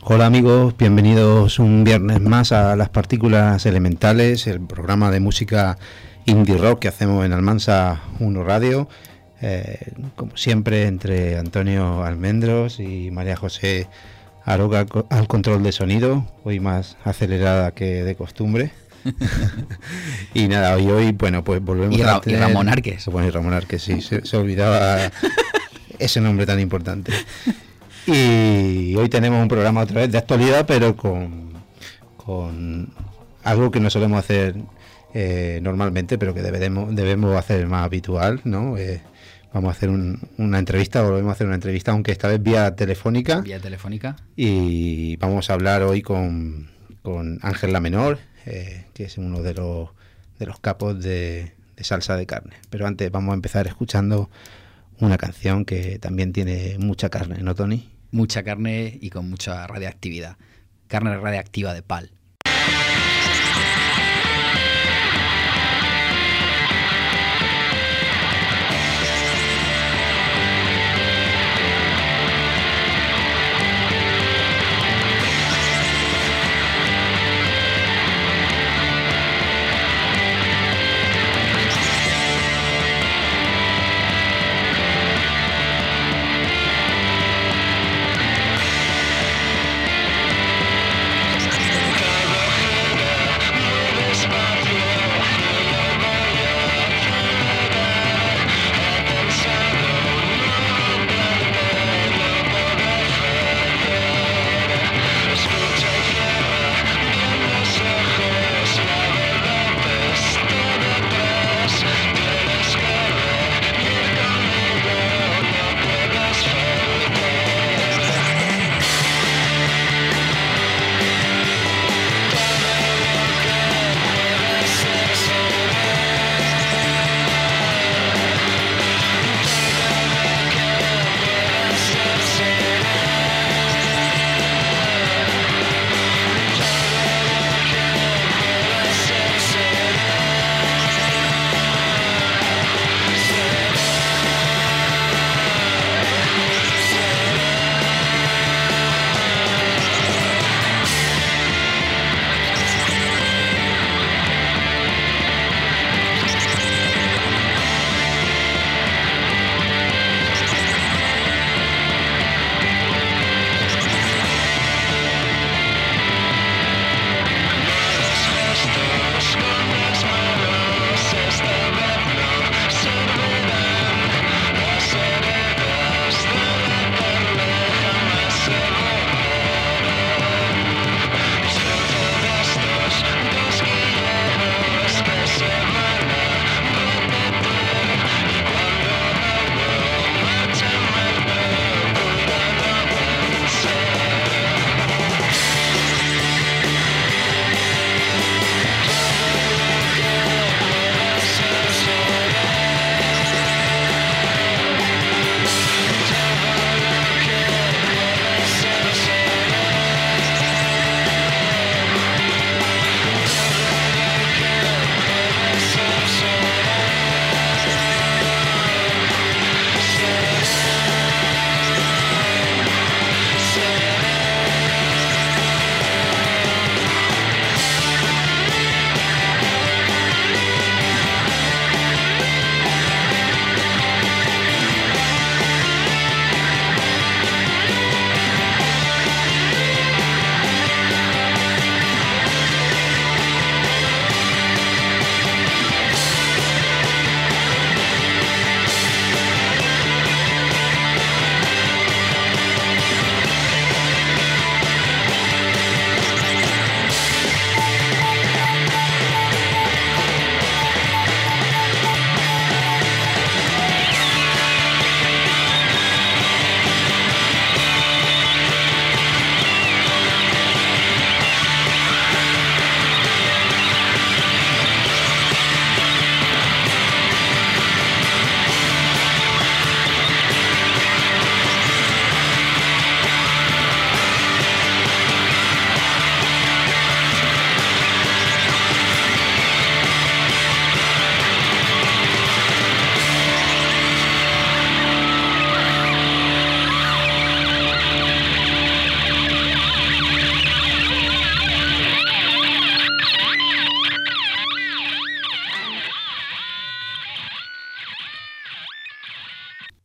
Hola amigos, bienvenidos un viernes más a Las Partículas Elementales, el programa de música indie rock que hacemos en Almansa 1 Radio, como siempre entre Antonio Almendros y María José Aroga al control de sonido, hoy más acelerada que de costumbre. Y nada, hoy bueno, pues volvemos a tener... Y Ramón Arques. Bueno, y Ramón Arques, sí, se olvidaba ese nombre tan importante. Y hoy tenemos un programa otra vez de actualidad, pero con algo que no solemos hacer normalmente, pero que debemos hacer más habitual, ¿no? Vamos a hacer una entrevista, volvemos a hacer una entrevista, aunque esta vez vía telefónica. Vía telefónica. Y vamos a hablar hoy con Ángel La Menor, que es uno de los capos de salsa de carne. Pero antes vamos a empezar escuchando una canción que también tiene mucha carne, ¿no, Tony? Mucha carne y con mucha radiactividad. Carne radiactiva de PAL. Carne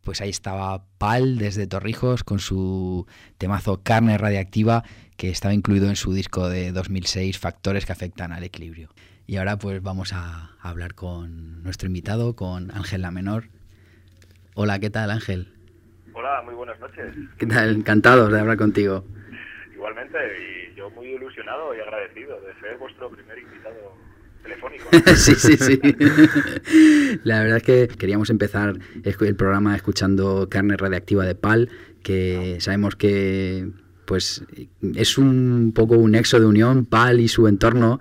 Pues ahí estaba Pal desde Torrijos con su temazo Carne Radiactiva, que estaba incluido en su disco de 2006, Factores que afectan al equilibrio. Y ahora pues vamos a hablar con nuestro invitado, con Ángel La Menor. Hola, ¿qué tal, Ángel? Hola, muy buenas noches. ¿Qué tal? Encantados de hablar contigo. Igualmente, y yo muy ilusionado y agradecido de ser vuestro primer invitado telefónico. Sí. La verdad es que queríamos empezar el programa escuchando Carne Radiactiva de Pal, que sabemos que pues es un poco un nexo de unión, Pal y su entorno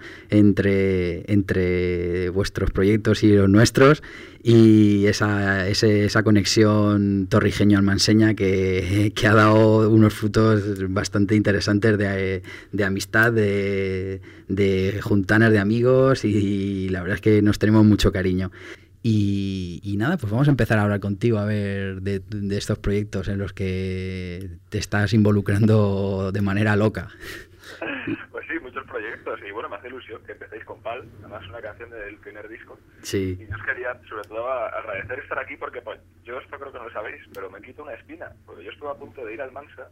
entre vuestros proyectos y los nuestros, y esa conexión torrijeño-almanseña que ha dado unos frutos bastante interesantes de amistad, de juntanas de amigos, y la verdad es que nos tenemos mucho cariño. Y nada, pues vamos a empezar a hablar contigo, a ver de estos proyectos en los que te estás involucrando de manera loca. Pues sí, muchos proyectos, y bueno, me hace ilusión que empecéis con Pal, además una canción del primer disco. Sí. Y yo os quería, sobre todo, agradecer estar aquí porque pues, yo esto creo que no lo sabéis, pero me quito una espina, porque yo estuve a punto de ir al Mansa,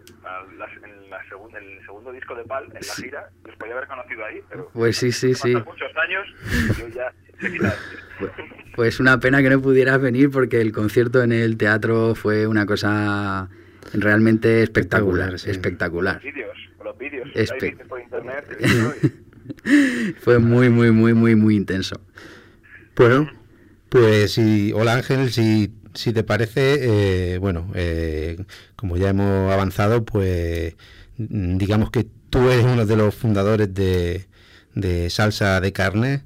en el segundo disco de Pal, en la gira, os podía haber conocido ahí, pero pues sí. muchos años, yo ya se quita. Pues una pena que no pudieras venir, porque el concierto en el teatro fue una cosa realmente espectacular. Sí. Espectacular. Los vídeos hay vídeos por internet. Fue muy intenso. Bueno, pues sí, hola Ángel, si te parece, como ya hemos avanzado, pues digamos que tú eres uno de los fundadores de Salsa de Carne.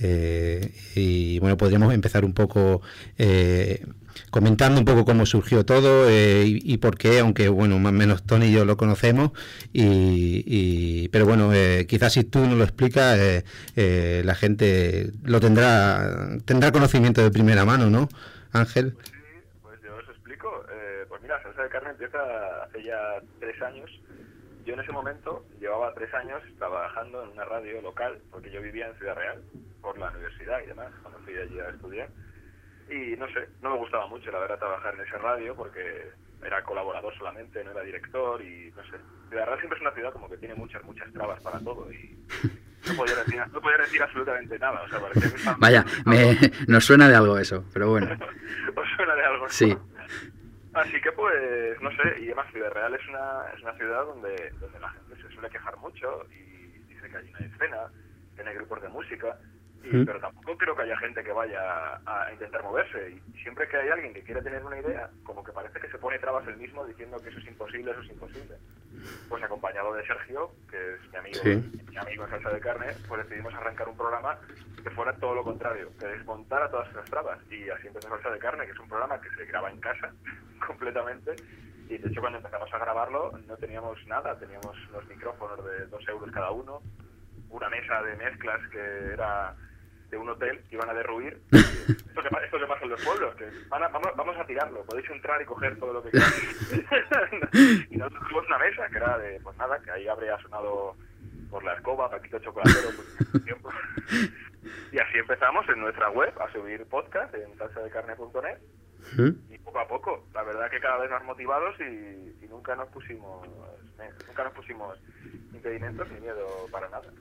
Y bueno, podríamos empezar un poco comentando un poco cómo surgió todo y por qué, aunque bueno, más o menos Tony y yo lo conocemos, pero bueno, quizás si tú nos lo explicas, la gente lo tendrá conocimiento de primera mano, ¿no, Ángel? Pues sí, pues yo os explico. Pues mira, Salsa de Carne empieza hace ya 3 años. Yo en ese momento llevaba 3 años trabajando en una radio local, porque yo vivía en Ciudad Real, por la universidad y demás, cuando fui allí a estudiar. Y no sé, no me gustaba mucho, la verdad, trabajar en esa radio, porque era colaborador solamente, no era director, y no sé. Ciudad Real siempre es una ciudad como que tiene muchas trabas para todo, y no podía decir absolutamente nada. O sea, parecía que vaya, nos suena de algo eso, pero bueno. ¿Os suena de algo? Sí. Así que pues, no sé, y además Ciudad Real es una ciudad donde la gente se suele quejar mucho y dice que hay una escena, que no hay grupos de música, pero tampoco creo que haya gente que vaya a intentar moverse, y siempre que hay alguien que quiere tener una idea, como que parece que se pone trabas él mismo diciendo que eso es imposible. Pues acompañado de Sergio, que es mi amigo en Salsa de Carne, pues decidimos arrancar un programa que fuera todo lo contrario, que desmontara todas esas trabas, y así empezó Salsa de Carne, que es un programa que se graba en casa completamente, y de hecho cuando empezamos a grabarlo no teníamos nada, teníamos unos micrófonos de 2 euros cada uno, una mesa de mezclas que era de un hotel que iban a derruir. Esto que pasa en los pueblos, que vamos a tirarlo, podéis entrar y coger todo lo que queráis. Y nosotros tuvimos una mesa que era de, pues nada, que ahí habría sonado por la escoba, Paquito Chocolatero, por tiempo. Y así empezamos en nuestra web a subir podcast en salsadecarne.net. Y poco a poco, la verdad que cada vez más motivados, y nunca nos pusimos impedimentos ni miedo para nada.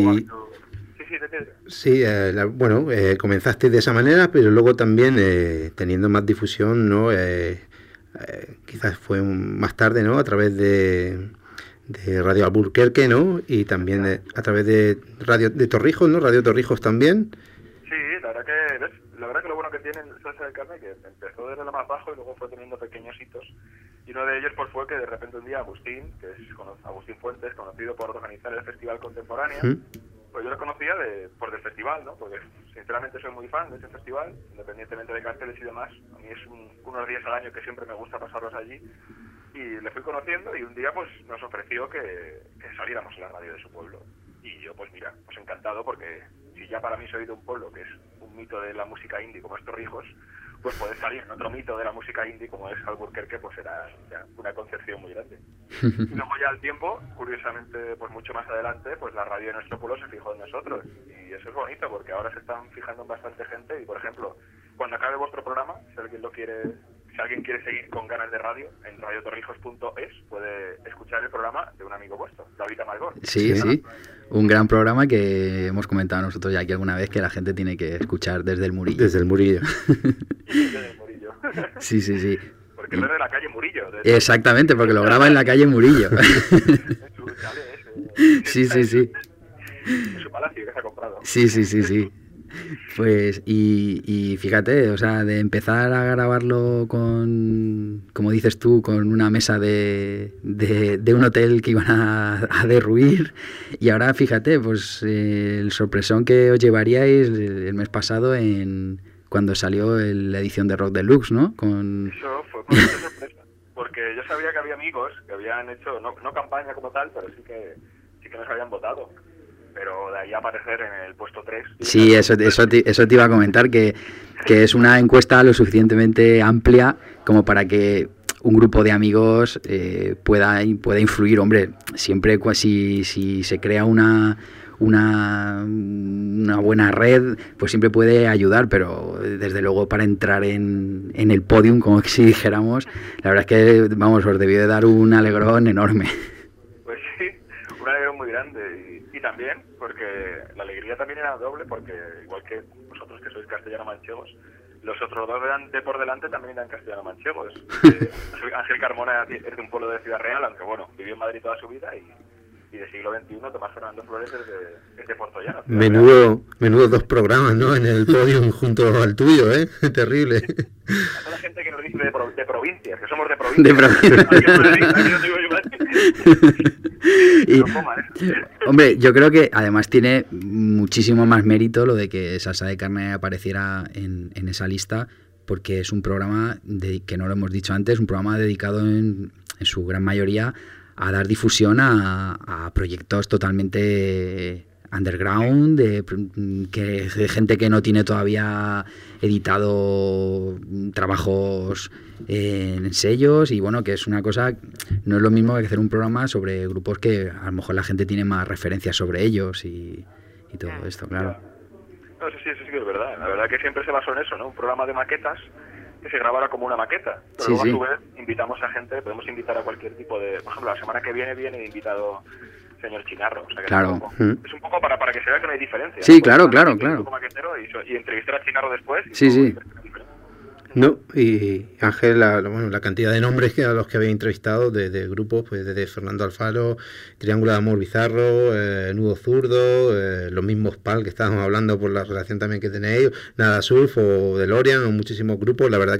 Sí, comenzaste de esa manera, pero luego también teniendo más difusión, ¿no? Quizás fue más tarde, ¿no? A través de Radio Alburquerque, ¿no? Y también a través de Radio de Torrijos, ¿no? Radio Torrijos también. Sí, la verdad que lo bueno que tiene Salsa de Carne, que empezó desde lo más bajo y luego fue teniendo pequeños hitos. Y uno de ellos pues fue que de repente un día Agustín, que es Agustín Fuentes, conocido por organizar el Festival Contemporánea, pues yo lo conocía por del festival, ¿no? Porque sinceramente soy muy fan de ese festival, independientemente de carteles y demás. A mí es unos días al año que siempre me gusta pasarlos allí. Y le fui conociendo, y un día pues nos ofreció que saliéramos a la radio de su pueblo. Y yo pues mira, pues encantado, porque si ya para mí soy de un pueblo que es un mito de la música indie como es Torrijos, pues poder salir en otro mito de la música indie como es Alburquerque, pues era ya una concepción muy grande. Y luego ya al tiempo, curiosamente, pues mucho más adelante, pues la radio de nuestro pueblo se fijó en nosotros, y eso es bonito porque ahora se están fijando en bastante gente. Y por ejemplo, cuando acabe vuestro programa, si alguien si alguien quiere seguir con ganas de radio, en radiotorrijos.es puede escuchar el programa de un amigo vuestro, David Amargor. Sí, sí. Un gran programa que hemos comentado nosotros ya aquí alguna vez, que la gente tiene que escuchar desde el Murillo. Desde el Murillo. Desde el Murillo. Sí, sí, sí. Porque él es de la calle Murillo. Exactamente, porque lo graba en la calle Murillo. Sí, sí, sí. En su palacio que se ha comprado. Sí, sí, sí, sí. Pues, y fíjate, o sea, de empezar a grabarlo con, como dices tú, con una mesa de un hotel que iban a derruir, y ahora fíjate, pues el sorpresón que os llevaríais el mes pasado cuando salió la edición de Rock Deluxe, ¿no? Eso fue una sorpresa, porque yo sabía que había amigos que habían hecho, no campaña como tal, pero sí que nos habían votado. Pero de ahí a aparecer en el puesto 3... Sí, eso te iba a comentar, que es una encuesta lo suficientemente amplia como para que un grupo de amigos pueda influir. Hombre, siempre si se crea una buena red, pues siempre puede ayudar, pero desde luego para entrar en el podium, como si dijéramos, la verdad es que, vamos, os debió de dar un alegrón enorme. Pues sí, un alegrón muy grande. Y también, porque la alegría también era doble, porque igual que vosotros que sois castellano-manchegos, los otros dos de por delante también eran castellano-manchegos. Ángel Carmona es de un pueblo de Ciudad Real, aunque bueno, vivió en Madrid toda su vida, y de siglo XXI Tomás Fernando Flores es de Portollano. Menudo dos programas, ¿no? En el podium junto al tuyo, ¿eh? Terrible. A toda la gente que nos dice de provincias, que somos de provincias. Hombre, yo creo que además tiene muchísimo más mérito lo de que Salsa de Carne apareciera en esa lista, porque es un programa, que no lo hemos dicho antes, un programa dedicado en su gran mayoría a dar difusión a proyectos totalmente underground, de gente que no tiene todavía editado trabajos en sellos, y bueno, que es una cosa, no es lo mismo que hacer un programa sobre grupos que a lo mejor la gente tiene más referencias sobre ellos y todo esto, claro. No, eso sí que es verdad. La verdad que siempre se basó en eso, ¿no? Un programa de maquetas que se grabara como una maqueta. Pero sí, luego sí. A su vez invitamos a gente, podemos invitar a cualquier tipo de... Por ejemplo, la semana que viene invitado señor Chinarro. O sea que claro. Es un poco para que se vea que no hay diferencia. Sí, ¿no? claro. Y entrevistar a Chinarro después. Sí. No, y Ángel, la cantidad de nombres a los que había entrevistado de grupos, pues desde Fernando Alfaro, Triángulo de Amor Bizarro, Nudo Zurdo, los mismos PAL que estábamos hablando por la relación también que tenéis, Nada Surf o DeLorean, o muchísimos grupos. La verdad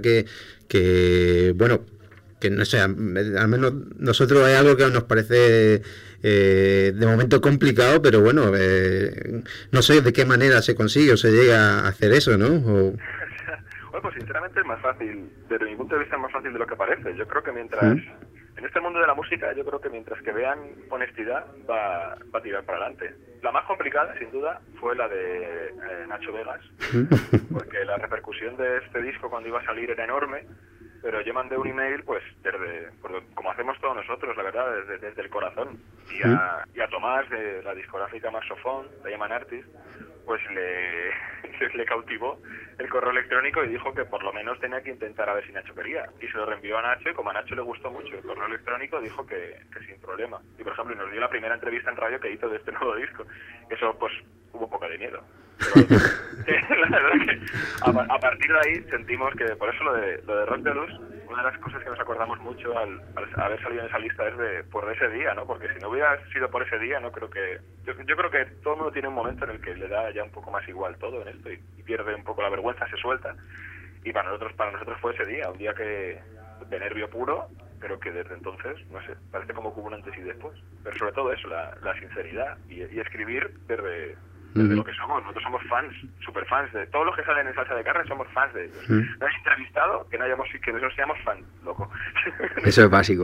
que bueno, que no sé, al menos nosotros hay algo que nos parece de momento complicado, pero bueno, no sé de qué manera se consigue o se llega a hacer eso, ¿no? Bueno, pues sinceramente es más fácil, desde mi punto de vista es más fácil de lo que parece. Yo creo que en este mundo de la música, yo creo que mientras que vean honestidad, va a tirar para adelante. La más complicada, sin duda, fue la de Nacho Vegas, porque la repercusión de este disco cuando iba a salir era enorme, pero yo mandé un email, pues, como hacemos todos nosotros, la verdad, desde el corazón, y a Tomás, de la discográfica Maxofón, de Yaman Artist, pues le cautivó el correo electrónico y dijo que por lo menos tenía que intentar a ver si Nacho quería. Y se lo reenvió a Nacho, y como a Nacho le gustó mucho el correo electrónico, dijo que sin problema. Y por ejemplo, nos dio la primera entrevista en radio que hizo de este nuevo disco. Eso, pues, hubo un poco de miedo. Pero, la verdad que a partir de ahí sentimos que, por eso lo de Rock Deluxe, una de las cosas que nos acordamos mucho al haber salido en esa lista es por ese día, ¿no? Porque si no hubiera sido por ese día, no creo que... Yo creo que todo el mundo tiene un momento en el que le da ya un poco más igual todo en esto y pierde un poco la vergüenza, se suelta. Y para nosotros fue ese día, un día que de nervio puro, pero que desde entonces, no sé, parece como que hubo un antes y después. Pero sobre todo eso, la sinceridad y escribir desde lo que somos. Nosotros somos fans, super fans de todos los que salen en Salsa de Carne, somos fans de ellos. No hay entrevistado que nosotros seamos fans, loco. Eso es básico.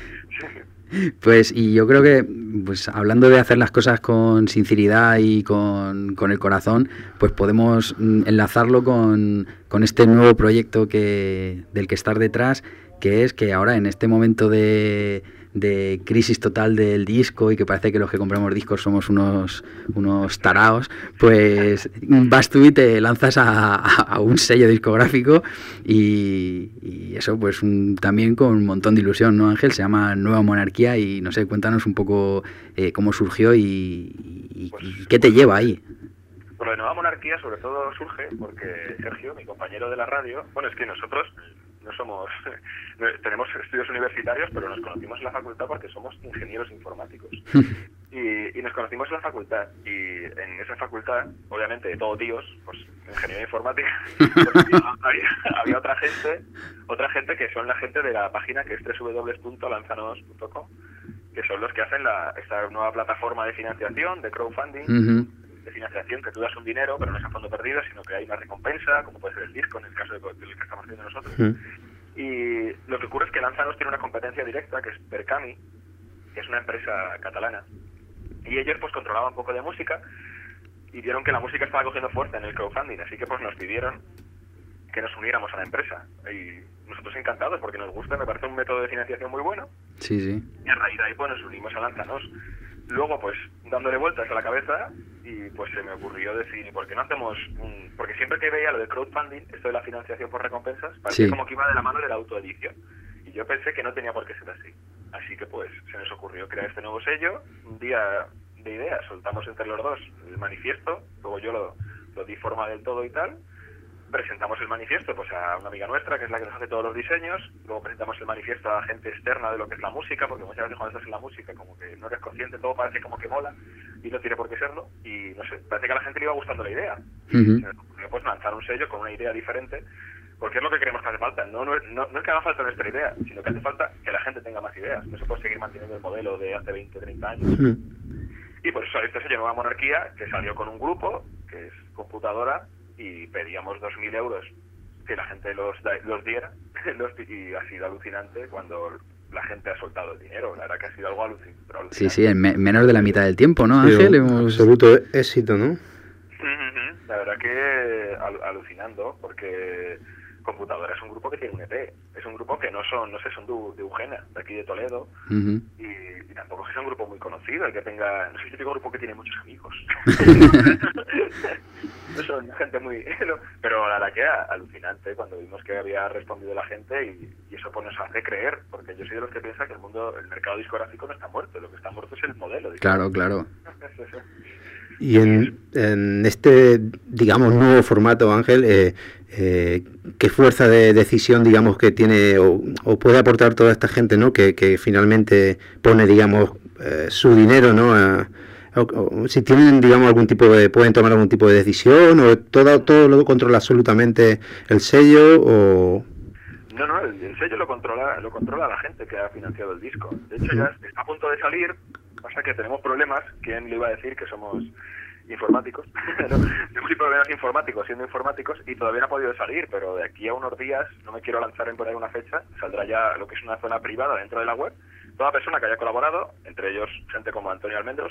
Pues, y yo creo que, pues, hablando de hacer las cosas con sinceridad y con el corazón, pues podemos enlazarlo con este nuevo proyecto del que estás detrás, que es que ahora en este momento de crisis total del disco y que parece que los que compramos discos somos unos taraos, pues vas tú y te lanzas a un sello discográfico y eso pues también con un montón de ilusión, ¿no, Ángel? Se llama Nueva Monarquía y no sé, cuéntanos un poco cómo surgió y qué te lleva ahí. Bueno, de Nueva Monarquía sobre todo surge porque Sergio, mi compañero de la radio, bueno, es que nosotros no somos, tenemos estudios universitarios, pero nos conocimos en la facultad porque somos ingenieros informáticos. Y nos conocimos en la facultad, y en esa facultad, obviamente, de todo tíos, pues ingeniería informática, pues, había otra gente que son la gente de la página que es www.lanzanos.com, que son los que hacen esta nueva plataforma de financiación, de crowdfunding, de financiación, que tú das un dinero, pero no es a fondo perdido, sino que hay una recompensa, como puede ser el disco, en el caso del que estamos haciendo nosotros. Y lo que ocurre es que Lanzanos tiene una competencia directa, que es Percami, que es una empresa catalana. Y ellos pues controlaban un poco de música y vieron que la música estaba cogiendo fuerza en el crowdfunding, así que pues nos pidieron que nos uniéramos a la empresa. Y nosotros encantados, porque nos gusta, me parece un método de financiación muy bueno. Sí, sí. Y a raíz de ahí pues nos unimos a Lanzanos. Luego, pues, dándole vueltas a la cabeza, y pues se me ocurrió decir, ¿por qué no hacemos porque siempre que veía lo de crowdfunding, esto de la financiación por recompensas, parecía como que iba de la mano de la autoedición. Y yo pensé que no tenía por qué ser así. Así que, pues, se nos ocurrió crear este nuevo sello. Un día de ideas, soltamos entre los dos el manifiesto, luego yo lo di forma del todo y tal. Presentamos el manifiesto pues a una amiga nuestra, que es la que nos hace todos los diseños. Luego presentamos el manifiesto a gente externa de lo que es la música, porque muchas veces cuando estás en la música como que no eres consciente, todo parece como que mola y no tiene por qué serlo. Y no sé, parece que a la gente le iba gustando la idea. Pues lanzar un sello con una idea diferente, porque es lo que creemos que hace falta. No es que haga falta nuestra idea, sino que hace falta que la gente tenga más ideas. No se puede seguir manteniendo el modelo de hace 20, 30 años. Y por eso este sello Nueva Monarquía, que salió con un grupo, que es Computadora, y pedíamos 2.000 euros que la gente los diera y ha sido alucinante cuando la gente ha soltado el dinero. La verdad que ha sido algo alucinante. Sí, en menos de la mitad del tiempo, ¿no, Ángel? Absoluto éxito, ¿no? La verdad que alucinando, porque Computadora es un grupo que tiene un EP, es un grupo que son de Eugena, de aquí de Toledo, y tampoco es un grupo muy conocido, el que tenga, no sé si típico grupo que tiene muchos amigos. No son gente muy... Pero la verdad que alucinante cuando vimos que había respondido la gente y eso pues nos hace creer, porque yo soy de los que piensa que el mercado discográfico no está muerto, lo que está muerto es el modelo. Claro. Y en este, digamos, nuevo formato, Ángel, ¿qué fuerza de decisión, digamos, que tiene o puede aportar toda esta gente, ¿no? Que finalmente pone, digamos, su dinero, ¿no? O si tienen, digamos, pueden tomar algún tipo de decisión, o todo lo controla absolutamente el sello, o... No, el sello lo controla la gente que ha financiado el disco. De hecho, ya está a punto de salir. Pasa que tenemos problemas. ¿Quién le iba a decir que somos informáticos? Tenemos problemas informáticos siendo informáticos y todavía no ha podido salir, pero de aquí a unos días, no me quiero lanzar en poner una fecha, saldrá ya lo que es una zona privada dentro de la web. Toda persona que haya colaborado, entre ellos gente como Antonio Almendros,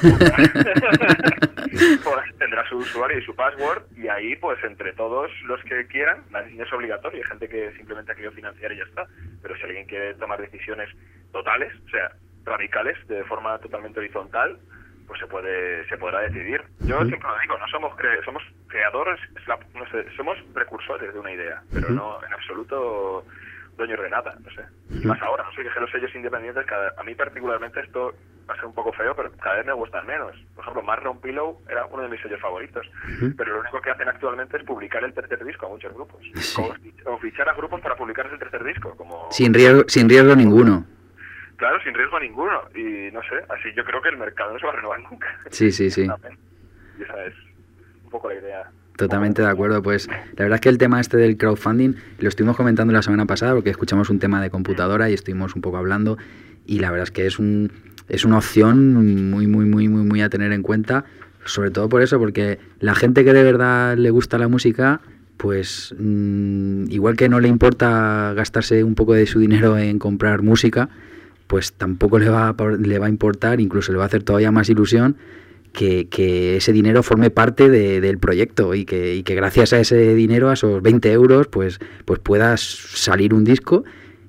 pues tendrá su usuario y su password, y ahí pues entre todos los que quieran, no es obligatorio, hay gente que simplemente ha querido financiar y ya está, pero si alguien quiere tomar decisiones totales, o sea, radicales, de forma totalmente horizontal, pues se podrá decidir. Yo siempre lo digo, no somos creadores, somos precursores de una idea, pero no en absoluto dueños de nada, no sé. Y más ahora, no sé, que los sellos independientes, a mí particularmente esto va a ser un poco feo, pero cada vez me gustan menos. Por ejemplo, Marron Pillow era uno de mis sellos favoritos, pero lo único que hacen actualmente es publicar el tercer disco a muchos grupos. O fichar a grupos para publicar el tercer disco. Sin riesgo ninguno. Claro, sin riesgo ninguno. Y no sé, así yo creo que el mercado no se va a renovar nunca. Sí. Y esa es un poco la idea. Totalmente de acuerdo, pues la verdad es que el tema este del crowdfunding lo estuvimos comentando la semana pasada porque escuchamos un tema de Computadora y estuvimos un poco hablando y la verdad es que es una opción muy a tener en cuenta, sobre todo por eso, porque la gente que de verdad le gusta la música, pues igual que no le importa gastarse un poco de su dinero en comprar música, pues tampoco le va a importar, incluso le va a hacer todavía más ilusión que ese dinero forme parte del proyecto y que gracias a ese dinero, a esos 20 euros, pues puedas salir un disco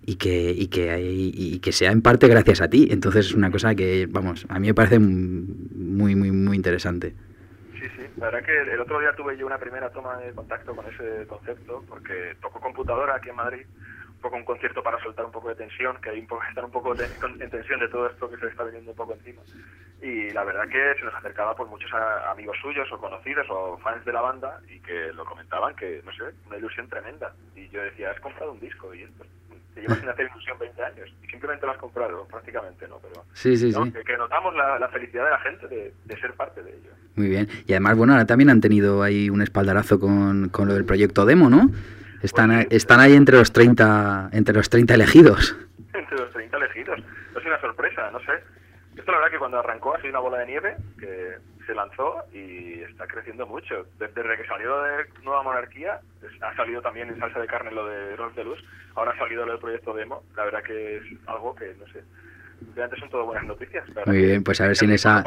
que sea en parte gracias a ti. Entonces es una cosa que, vamos, a mí me parece muy, muy, muy interesante. Sí, la verdad que el otro día tuve yo una primera toma de contacto con ese concepto, porque toco computadora aquí en Madrid, un poco un concierto para soltar un poco de tensión, que hay están un poco en tensión de todo esto que se está viniendo un poco encima. Y la verdad que se nos acercaba pues muchos amigos suyos o conocidos o fans de la banda y que lo comentaban, que no sé, una ilusión tremenda. Y yo decía, has comprado un disco y esto te llevas sin hacer ilusión 20 años y simplemente lo has comprado, prácticamente, ¿no? Pero sí. Que notamos la felicidad de la gente de ser parte de ello. Muy bien. Y además, bueno, ahora también han tenido ahí un espaldarazo con lo del proyecto Demo, ¿no? Están ahí entre los 30 elegidos. Entre los 30 elegidos. Es una sorpresa, no sé. Esto la verdad que cuando arrancó ha sido una bola de nieve que se lanzó y está creciendo mucho. Desde que salió de Nueva Monarquía, ha salido también en Salsa de Carne lo de Rolf de Luz, ahora ha salido lo del proyecto Demo. La verdad que es algo que, no sé, antes son todo buenas noticias. Muy bien, pues a ver si en esa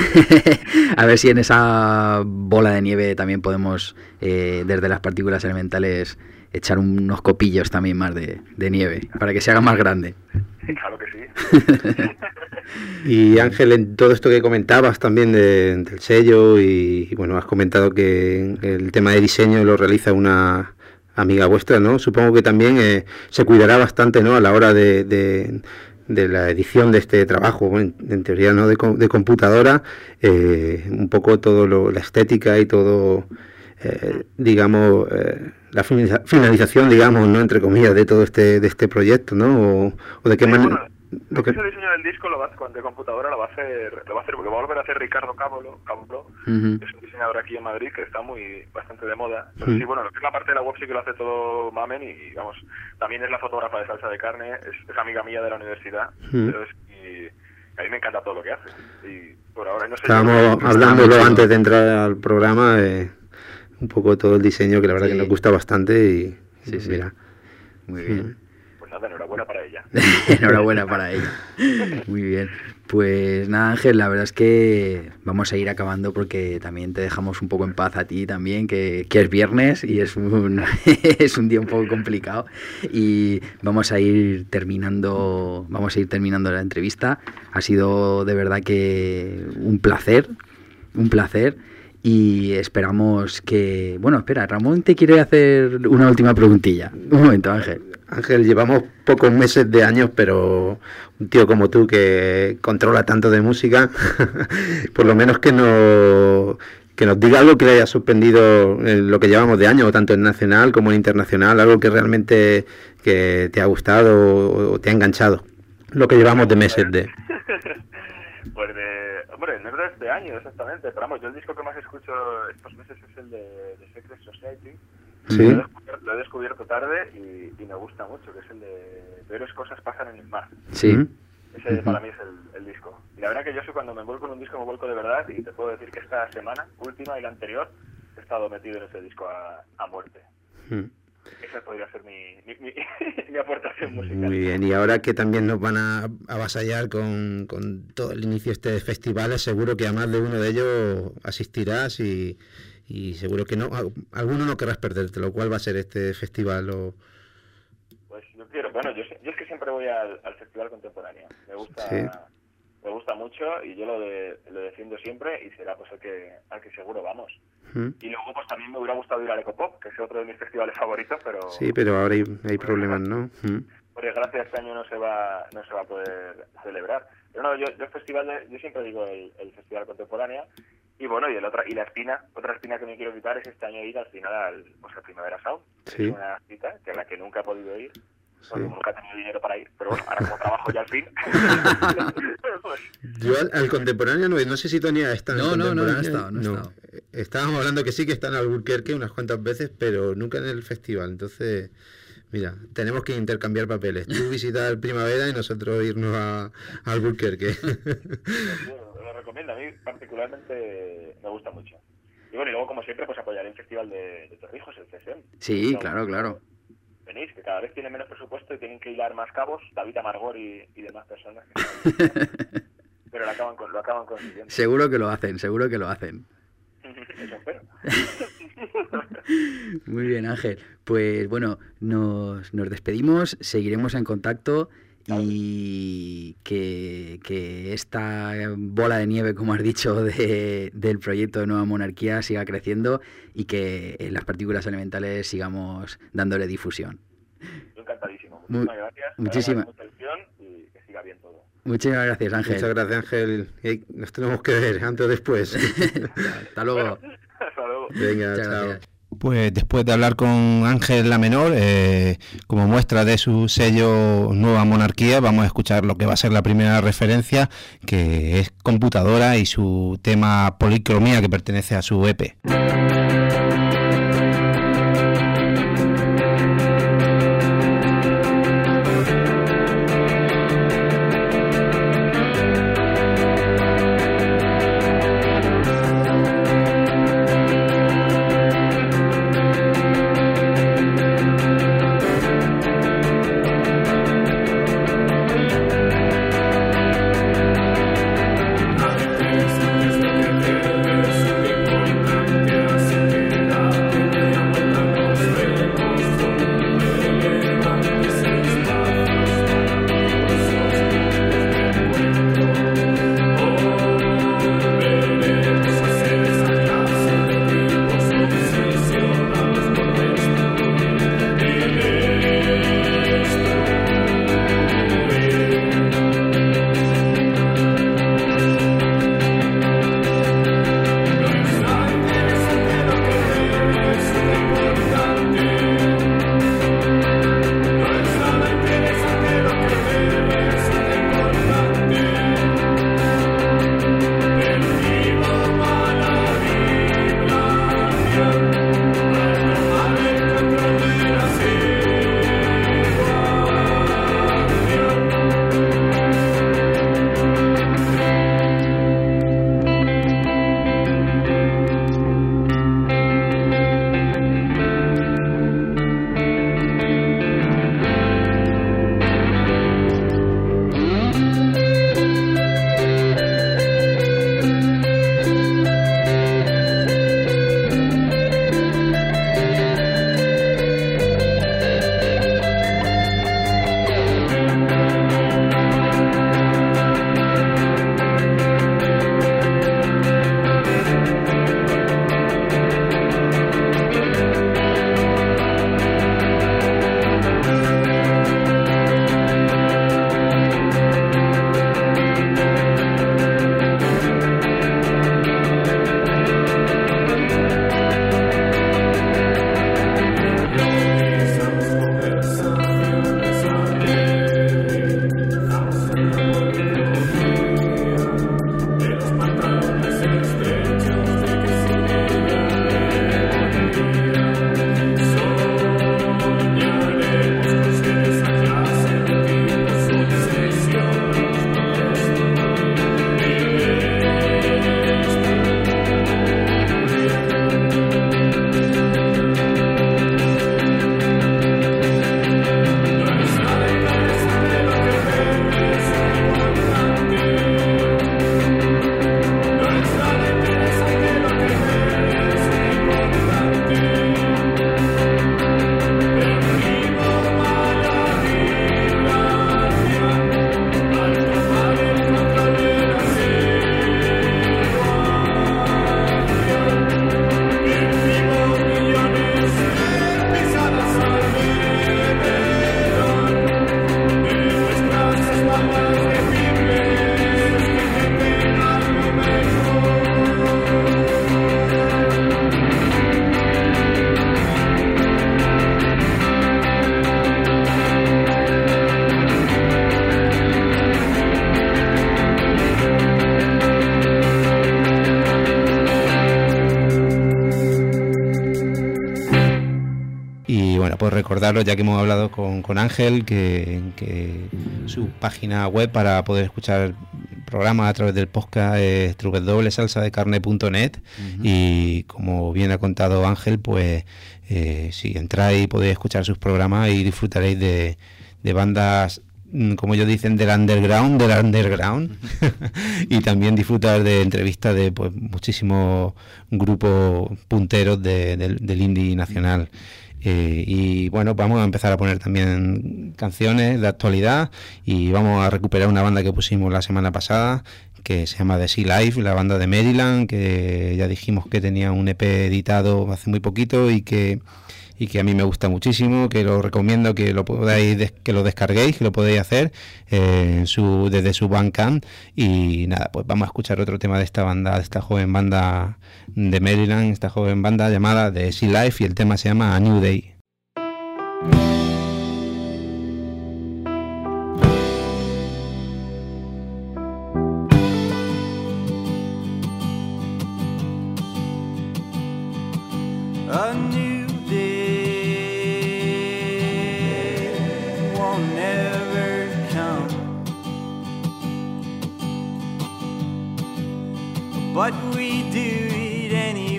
bola de nieve también podemos, desde las partículas elementales, echar unos copillos también más de nieve, para que se haga más grande. Claro que sí. Y Ángel, en todo esto que comentabas también del sello y bueno, has comentado que el tema de diseño lo realiza una amiga vuestra, ¿no? Supongo que también se cuidará bastante, ¿no? A la hora de la edición de este trabajo, bueno, en teoría, ¿no? De computadora, un poco todo la estética y todo, digamos, la finalización, digamos, ¿no? Entre comillas, de todo de este proyecto, ¿no? O de qué manera. Lo que es el diseño del disco de computadora lo va a volver a hacer Ricardo Cabolo, que es un diseñador aquí en Madrid que está bastante de moda. Entonces, sí, bueno, lo que es la parte de la web sí que lo hace todo Mamen y vamos, también es la fotógrafa de Salsa de Carne, es amiga mía de la universidad, entonces, y a mí me encanta todo lo que hace. Y por ahora no sé. Estábamos hablándolo antes de entrar al programa, un poco todo el diseño que la verdad que nos gusta bastante y mira. Muy bien. Enhorabuena para ella. Enhorabuena para ella. Muy bien. Pues nada, Ángel, la verdad es que vamos a ir acabando porque también te dejamos un poco en paz a ti también, que es viernes y es un día un poco complicado. Y vamos a ir terminando la entrevista. Ha sido de verdad que un placer. Y esperamos que... Bueno, espera, Ramón te quiere hacer una última preguntilla. Un momento, Ángel. Ángel, llevamos pocos meses de años, pero un tío como tú que controla tanto de música, por lo menos que nos diga algo que le haya sorprendido en lo que llevamos de años, tanto en nacional como en internacional, algo que realmente que te ha gustado o te ha enganchado, lo que llevamos de meses de... Pues hombre, no es de este año exactamente, pero vamos, yo el disco que más escucho estos meses es el de Secret Society. Sí. Lo he descubierto tarde y me gusta mucho, que es el de Peores cosas pasan en el mar. Sí. Ese para mí es el disco. Y la verdad que yo soy cuando me vuelco en un disco me vuelco de verdad y te puedo decir que esta semana, última y la anterior, he estado metido en ese disco a muerte. Esa podría ser mi aportación musical. Muy bien, y ahora que también nos van a avasallar con todo el inicio de festivales, seguro que a más de uno de ellos asistirás y seguro que no, alguno no querrás perderte, lo cual va a ser este festival Pues yo quiero, bueno, yo es que siempre voy al Festival Contemporáneo, me gusta mucho y yo lo defiendo siempre y será pues al que seguro vamos. Y luego pues también me hubiera gustado ir al Ecopop, que es otro de mis festivales favoritos, pero... Sí, pero ahora hay problemas, ¿no? Por desgracia este año no se va a poder celebrar. Pero no, yo siempre digo el Festival Contemporáneo. Y bueno, y la espina, otra espina que me quiero quitar es este año ir al final al Primavera Sound. Sí. Es una cita que a la que nunca he podido ir, porque nunca he tenido dinero para ir. Pero bueno, ahora como trabajo ya al fin. Pues... Yo al contemporáneo no sé si Tony está en el contemporáneo. No he estado. Estábamos hablando que sí, que está en Albuquerque unas cuantas veces, pero nunca en el festival. Entonces, mira, tenemos que intercambiar papeles. Tú visitar el Primavera y nosotros irnos a Albuquerque. Lo recomiendo, a mí particularmente me gusta mucho. Y bueno, y luego como siempre pues apoyaré el Festival de Torrijos, el CSM. Sí, claro. Venís, que cada vez tienen menos presupuesto y tienen que hilar más cabos, David Amargor y demás personas. Pero lo acaban consiguiendo. Seguro que lo hacen. Eso espero. Muy bien, Ángel. Pues bueno, nos despedimos, seguiremos en contacto y que esta bola de nieve, como has dicho, del proyecto de Nueva Monarquía siga creciendo y que en las partículas elementales sigamos dándole difusión. Encantadísimo. Muchísimas gracias. Muchísimas y que siga bien todo. Muchísimas gracias, Ángel. Muchas gracias, Ángel. Nos tenemos que ver antes o después. Hasta luego. Bueno, hasta luego. Venga, Muchas chao. gracias. Pues después de hablar con Ángel La Menor, como muestra de su sello Nueva Monarquía, vamos a escuchar lo que va a ser la primera referencia, que es Computadora y su tema Policromía, que pertenece a su EP. Pues recordaros, ya que hemos hablado con Ángel, que su página web para poder escuchar programas a través del podcast es www.salsadecarne.net. Y como bien ha contado Ángel, pues si entráis podéis escuchar sus programas y disfrutaréis de bandas como ellos dicen, del underground, y también disfrutar de entrevistas de pues muchísimos grupos punteros del indie nacional. Y bueno, vamos a empezar a poner también canciones de actualidad, y vamos a recuperar una banda que pusimos la semana pasada, que se llama The Sea Life, la banda de Maryland, que ya dijimos que tenía un EP editado hace muy poquito y que a mí me gusta muchísimo, que lo recomiendo que lo podáis, que lo descarguéis, que lo podéis hacer desde su Bandcamp. Y nada, pues vamos a escuchar otro tema de esta banda, de esta joven banda de Maryland, esta joven banda llamada The Sea Life, y el tema se llama A New Day. A new day won't never come, but we do it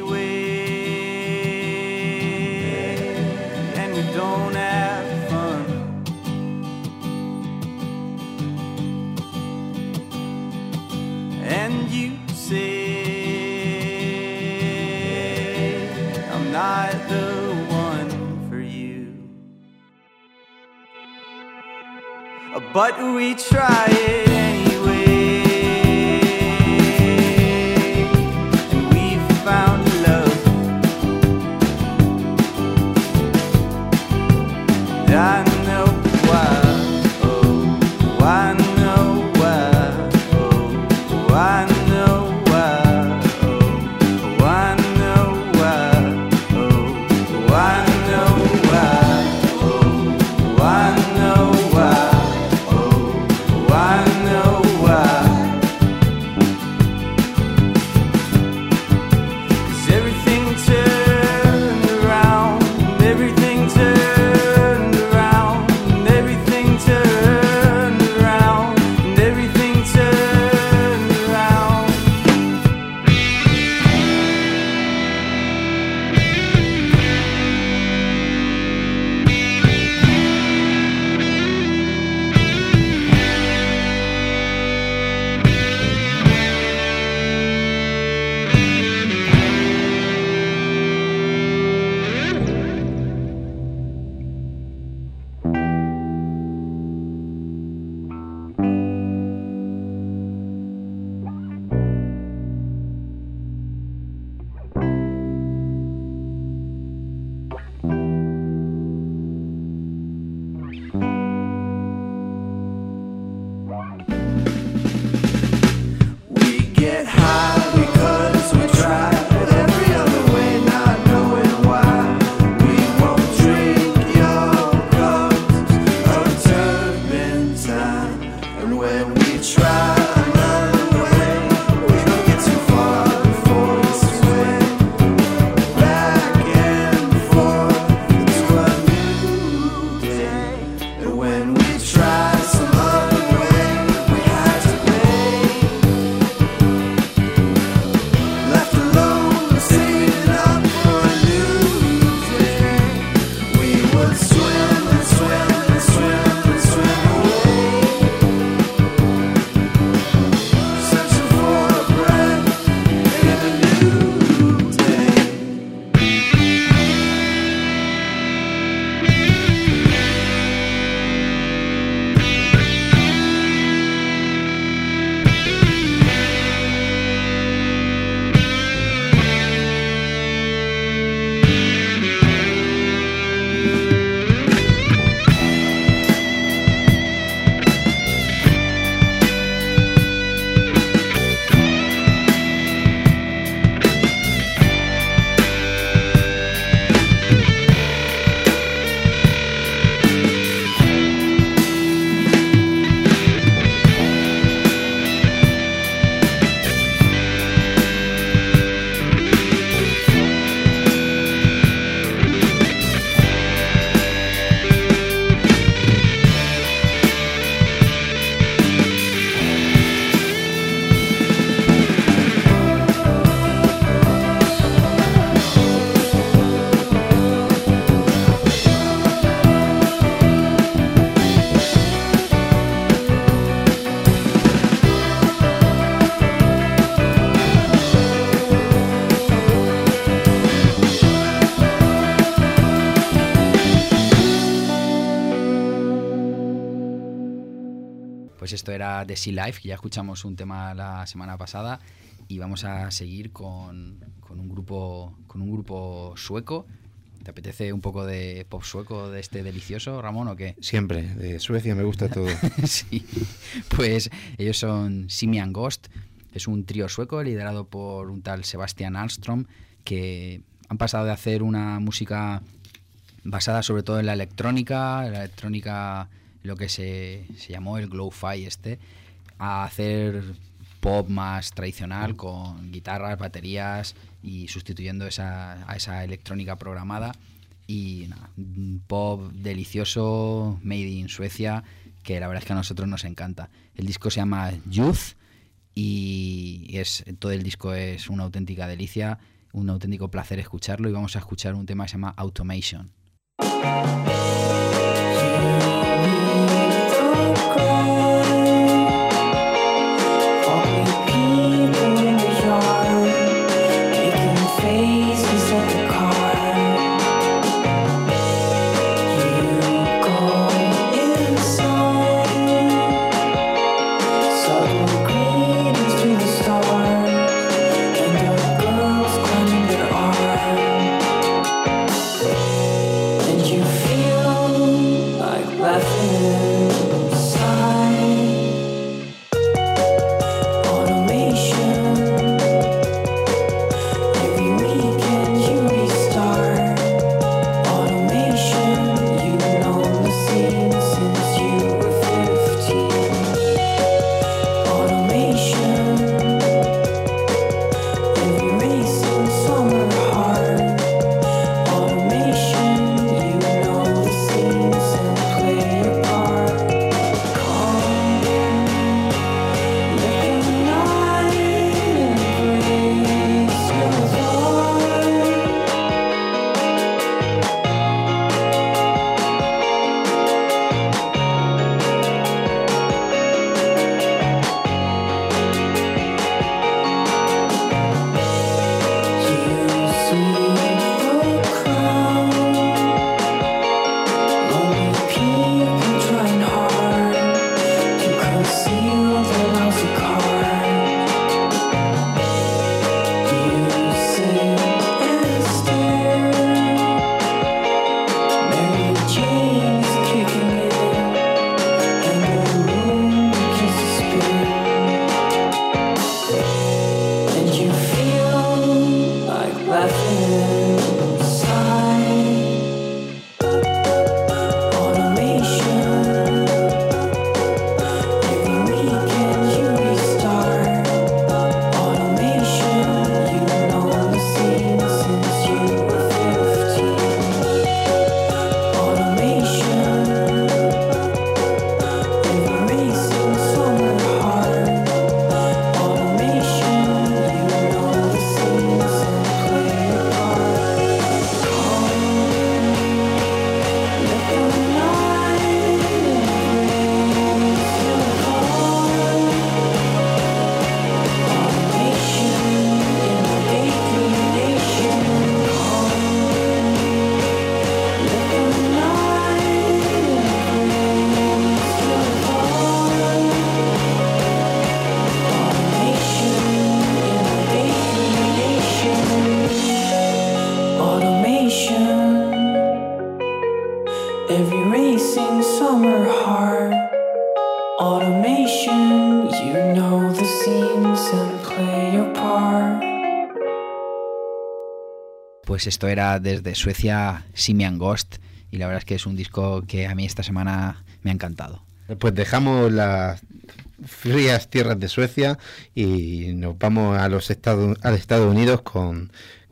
anyway, and we don't have fun. And you say not the one for you, but we try it anyway, and we found love. I know why, oh, I know why, oh, I know why, oh, I know why. I know why, oh, I know why, oh, I know why. 'Cause everything turned around, everything turned around. Pues esto era The Sea Life, que ya escuchamos un tema la semana pasada, y vamos a seguir con un grupo sueco. ¿Te apetece un poco de pop sueco de este delicioso, Ramón, o qué? Siempre, de Suecia me gusta todo. Sí, pues ellos son Simian Ghost, es un trío sueco liderado por un tal Sebastian Ahlström, que han pasado de hacer una música basada sobre todo en la electrónica, lo que se llamó el Glow-Fi a hacer pop más tradicional con guitarras, baterías y sustituyendo a esa electrónica programada, y nada, un pop delicioso made in Suecia que la verdad es que a nosotros nos encanta. El disco se llama Youth y todo el disco es una auténtica delicia, un auténtico placer escucharlo, y vamos a escuchar un tema que se llama Automation. Pues esto era desde Suecia, Simian Ghost, y la verdad es que es un disco que a mí esta semana me ha encantado. Pues dejamos las frías tierras de Suecia y nos vamos a los Estados Unidos con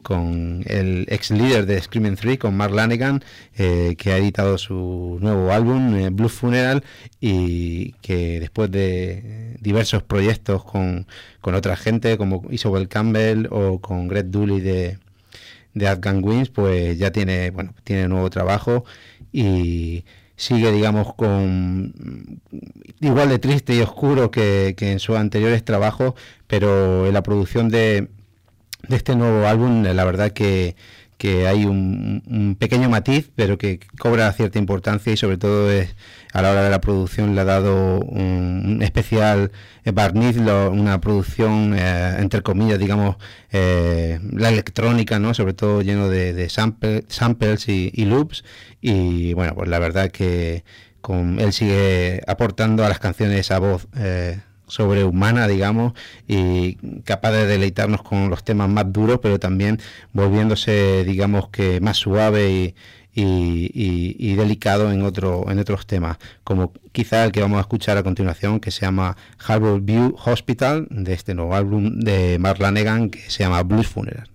el ex líder de Screaming Tree, con Mark Lanegan, que ha editado su nuevo álbum, Blue Funeral, y que después de diversos proyectos con otra gente como Isobel Campbell o con Greg Dooley de Afghan Wings, pues ya tiene nuevo trabajo y sigue, digamos, con igual de triste y oscuro que en sus anteriores trabajos, pero en la producción de este nuevo álbum, la verdad que que hay un pequeño matiz, pero que cobra cierta importancia, y sobre todo a la hora de la producción le ha dado un especial barniz, una producción entre comillas, digamos, la electrónica, ¿no? Sobre todo lleno de samples y loops, y bueno, pues la verdad que él sigue aportando a las canciones esa voz sobrehumana, digamos, y capaz de deleitarnos con los temas más duros, pero también volviéndose, digamos, que más suave y delicado en otros temas, como quizá el que vamos a escuchar a continuación, que se llama Harbour View Hospital, de este nuevo álbum de Mark Lanegan, que se llama Blues Funeral.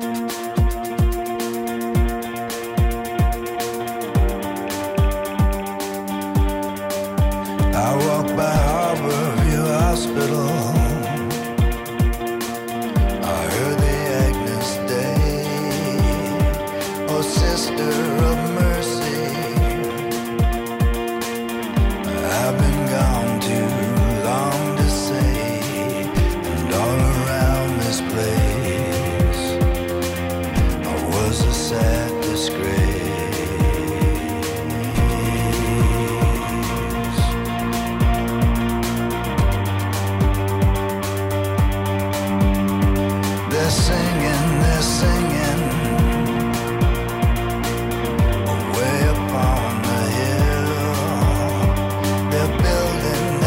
I walk by Harborview Hospital. I heard the Agnus Dei, oh Sister of Mercy. I've been gone too long to say, and all around this place I was a sad disgrace. They're singing away upon the hill. They're building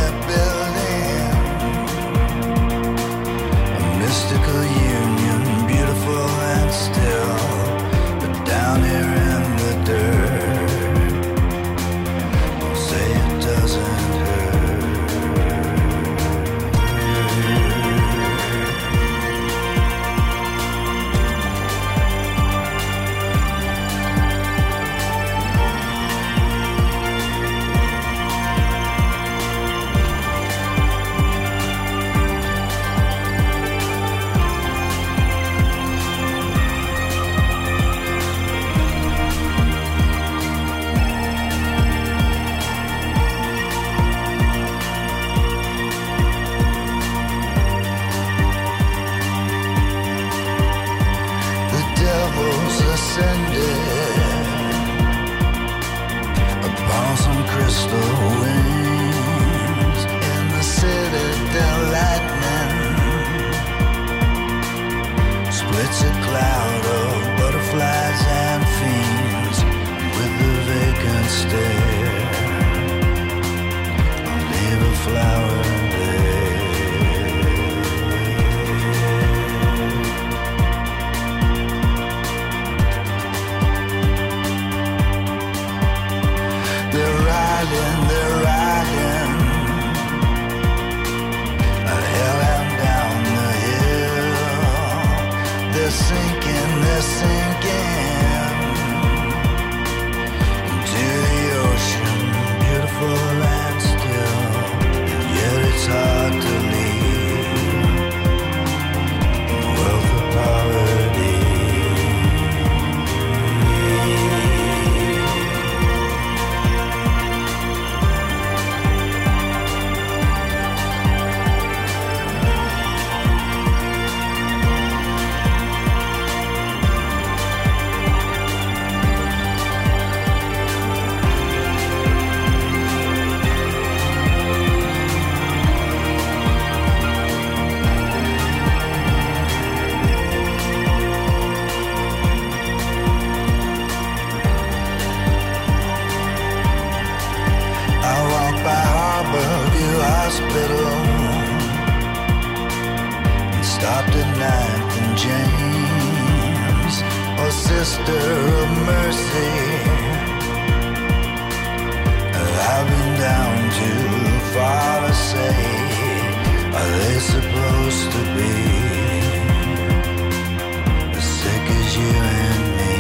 a mystical union, beautiful and still. But down here in the dirt, don't say it doesn't hurt. Upon some crystal wings in the citadel, lightning splits a cloud of butterflies and fiends. With the vacant stare, I'll leave a flower there. They're riding a hellhound down the hill. They're sinking into the ocean, beautiful and still. And yet it's hard to leave the wealth of poverty. Hospital and stopped at 9th and James, oh Sister of Mercy. I've been down too far to say, are they supposed to be as sick as you and me?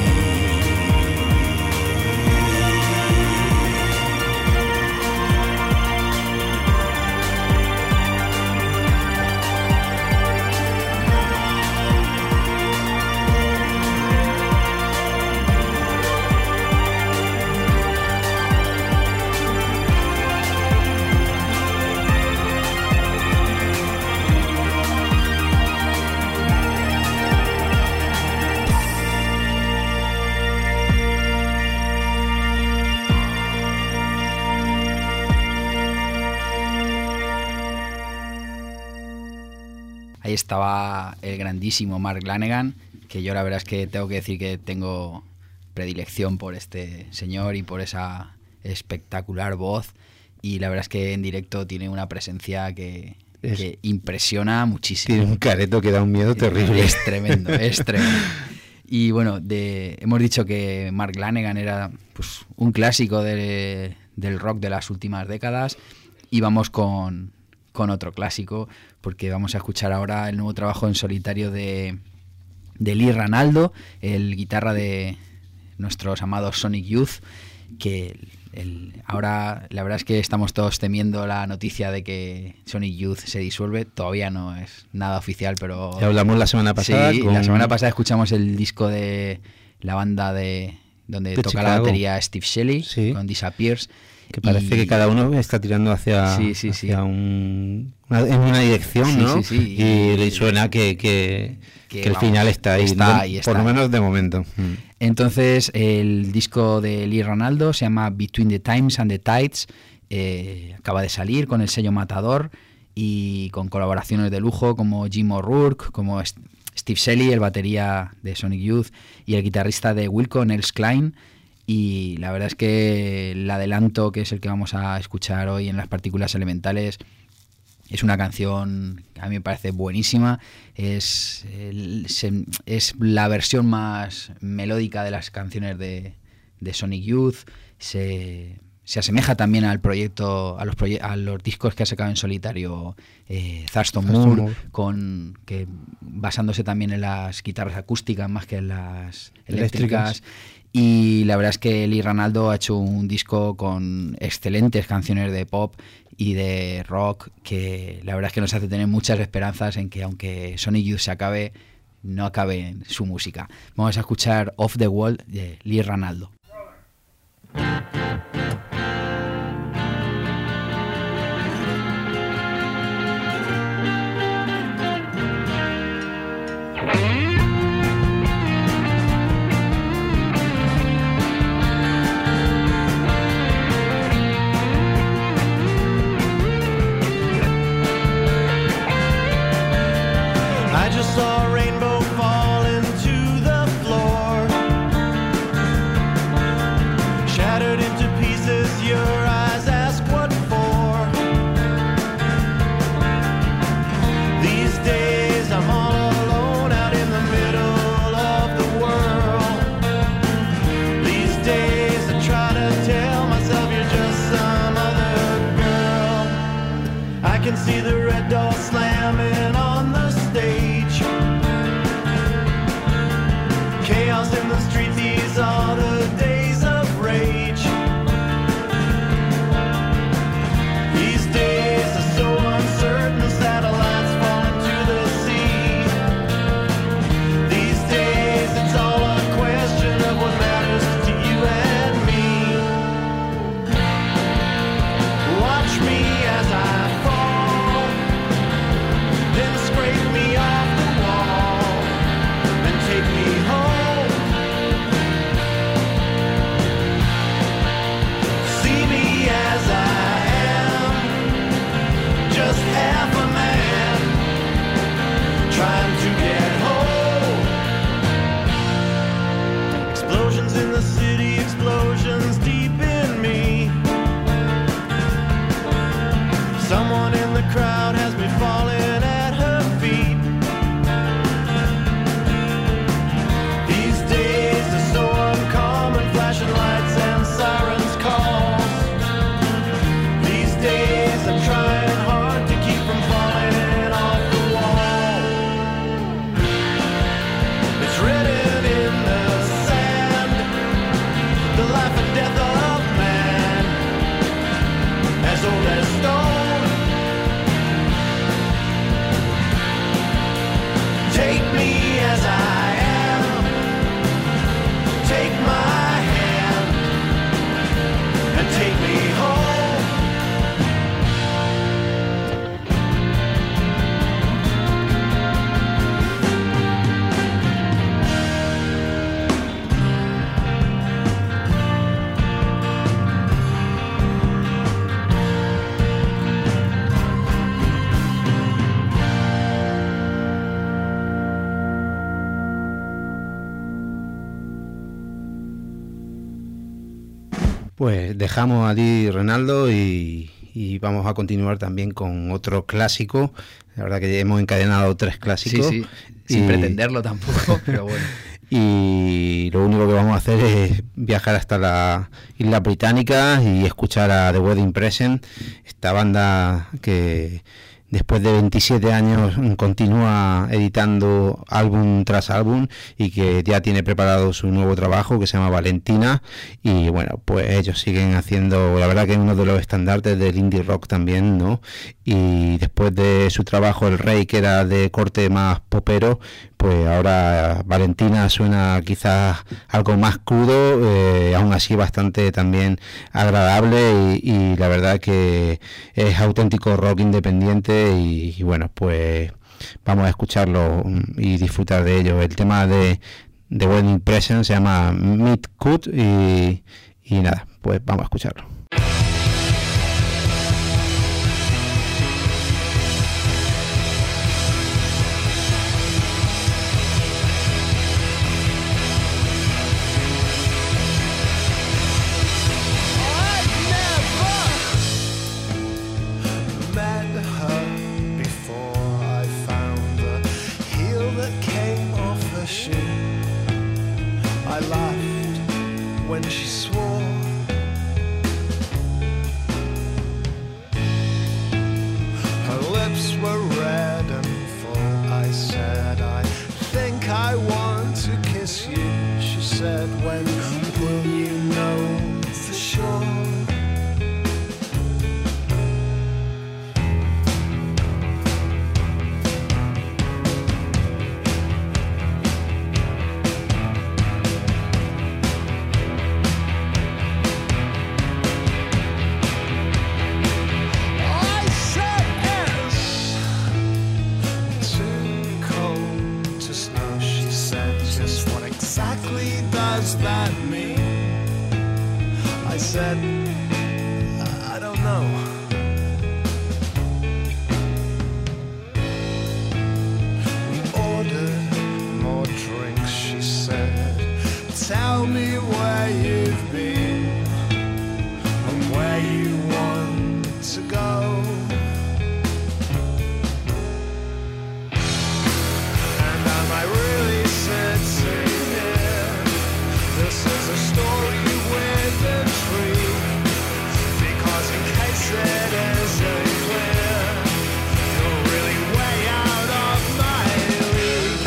ahí estaba el grandísimo Mark Lanegan, que yo la verdad es que tengo que decir que tengo predilección por este señor y por esa espectacular voz, y la verdad es que en directo tiene una presencia que impresiona muchísimo. Tiene un careto que da un miedo terrible. Es tremendo, es tremendo. Y bueno, hemos dicho que Mark Lanegan era pues un clásico del rock de las últimas décadas, y vamos con otro clásico, porque vamos a escuchar ahora el nuevo trabajo en solitario de Lee Ranaldo, el guitarra de nuestros amados Sonic Youth, que ahora la verdad es que estamos todos temiendo la noticia de que Sonic Youth se disuelve. Todavía no es nada oficial, pero... Ya hablamos la semana pasada. Sí, la semana pasada escuchamos el disco de la banda donde toca Chicago. La batería Steve Shelley, sí, con Disappears. Que parece que cada uno está tirando hacia en una dirección, sí, ¿no? Sí. Y le suena que el final está ahí, por lo menos de momento. Entonces, el disco de Lee Ranaldo se llama Between the Times and the Tides. Acaba de salir con el sello Matador y con colaboraciones de lujo como Jim O'Rourke, como Steve Shelley, el batería de Sonic Youth, y el guitarrista de Wilco, Nels Klein. Y la verdad es que el adelanto, que es el que vamos a escuchar hoy en Las Partículas Elementales, es una canción que a mí me parece buenísima. Es la versión más melódica de las canciones de Sonic Youth. Se asemeja también al proyecto, a los discos que ha sacado en solitario Thurston Moore, basándose también en las guitarras acústicas más que en las eléctricas. Y la verdad es que Lee Ranaldo ha hecho un disco con excelentes canciones de pop y de rock, que la verdad es que nos hace tener muchas esperanzas en que, aunque Sonic Youth se acabe, no acabe en su música. Vamos a escuchar Off the Wall de Lee Ranaldo. I just saw a rainbow fall into the floor, shattered into pieces. Your eyes ask what for. These days I'm all alone out in the middle of the world. These days I try to tell myself you're just some other girl. I can see the red door slamming on the stage. Chaos in the streets, these are the days of rage. These days are so uncertain, the satellites fall into the sea. These days it's all a question of what matters to you and me. Watch me as I fall. Pues dejamos a ti, Renaldo, y vamos a continuar también con otro clásico. La verdad que hemos encadenado 3 clásicos. Sí, sin pretenderlo tampoco, pero bueno. Y lo único que vamos a hacer es viajar hasta las Islas Británicas y escuchar a The Wedding Present, esta banda que después de 27 años continúa editando álbum tras álbum y que ya tiene preparado su nuevo trabajo que se llama Valentina. Y bueno, pues ellos siguen haciendo, la verdad que es uno de los estandartes del indie rock también, ¿no? Y después de su trabajo El Rey, que era de corte más popero, pues ahora Valentina suena quizás algo más crudo, aún así bastante también agradable, y la verdad que es auténtico rock independiente, y bueno, pues vamos a escucharlo y disfrutar de ello. El tema de Wedding Present se llama Meet Cut, y nada, pues vamos a escucharlo. I laughed when she swore. Her lips were red and full. I said, I think I want to kiss you. She said, when will you know for sure? Does that mean? I said, I don't know. We ordered more drinks, she said. Tell me where you've been and where you want to go. And am I really sitting? This is a story with intrigue, because in case it isn't clear, you're really way out of my league.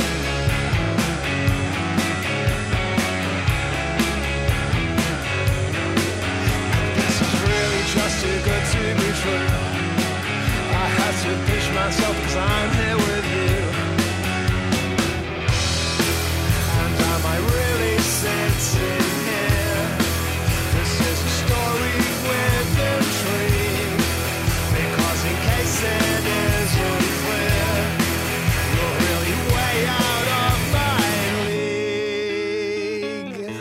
This is really just too good to be true. I had to push myself because I'm here with you. And am I really sitting here? This is a story with intrigue, because in case it isn't clear, you're really way out of my league.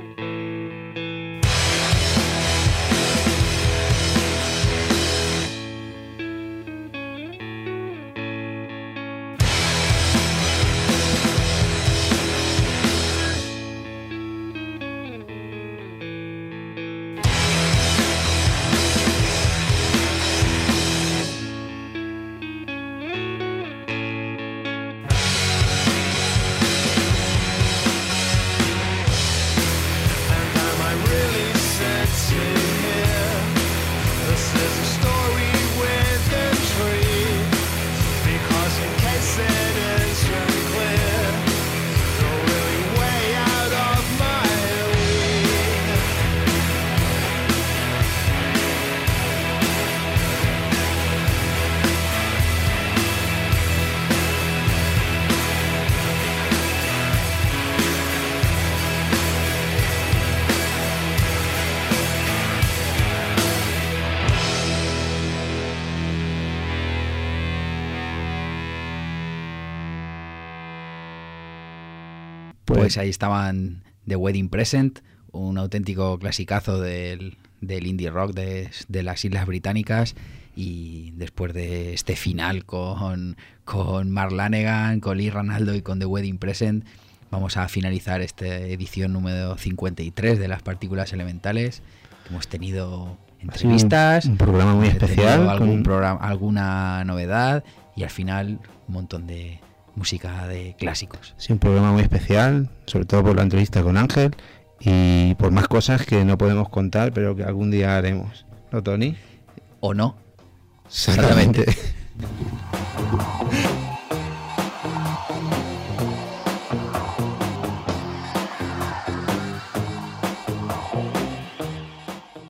Pues ahí estaban The Wedding Present, un auténtico clasicazo del indie rock de las Islas Británicas. Y después de este final con Mark Lanegan, con Lee Ranaldo y con The Wedding Present, vamos a finalizar esta edición número 53 de Las Partículas Elementales, que Hemos tenido Ha sido entrevistas, un programa muy hemos tenido especial, algún con- programa, alguna novedad y al final un montón de música de clásicos. Sí, un programa muy especial, sobre todo por la entrevista con Ángel y por más cosas que no podemos contar, pero que algún día haremos. ¿No, Tony? ¿O no? Exactamente.